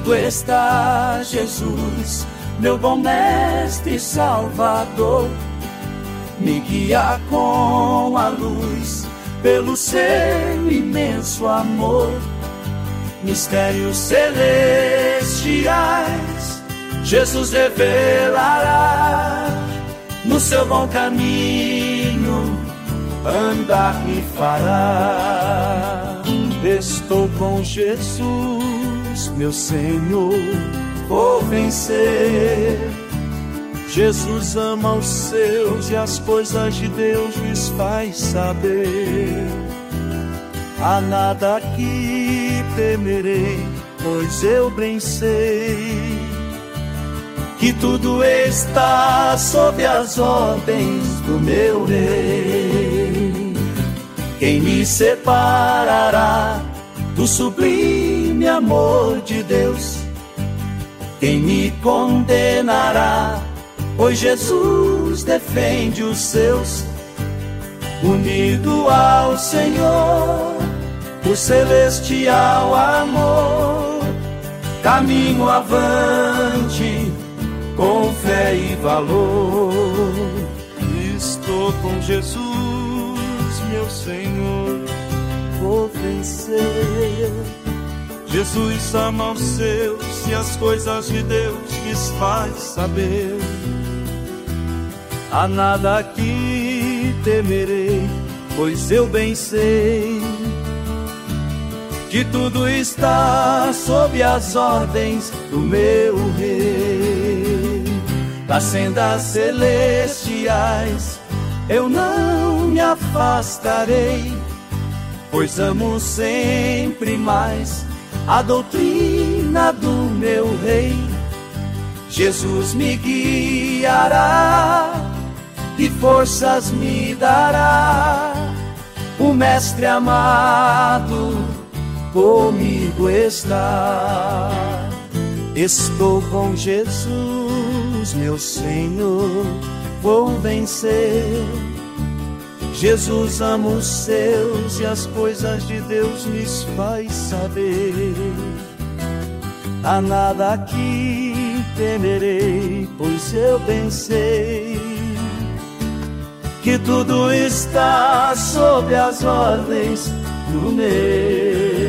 Comigo está Jesus, meu bom mestre e salvador. Me guia com a luz, pelo seu imenso amor. Mistérios celestiais, Jesus revelará. No seu bom caminho andar me fará. Estou com Jesus, meu Senhor, vou vencer. Jesus ama os seus e as coisas de Deus lhes faz saber. A nada que temerei, pois eu bem sei que tudo está sob as ordens do meu Rei. Quem me separará do sublime amor de Deus? Quem me condenará? Pois Jesus defende os seus. Unido ao Senhor, o celestial amor, caminho avante com fé e valor. Estou com Jesus, meu Senhor, vou vencer. Jesus ama os seus e as coisas de Deus lhes faz saber. A nada que temerei, pois eu bem sei que tudo está sob as ordens do meu Rei. Das sendas celestiais eu não me afastarei, pois amo sempre mais a doutrina do meu Rei. Jesus me guiará e forças me dará. O Mestre amado comigo está. Estou com Jesus, meu Senhor, vou vencer. Jesus ama os seus e as coisas de Deus lhes faz saber. A nada que temerei, pois eu bem sei que tudo está sob as ordens do meu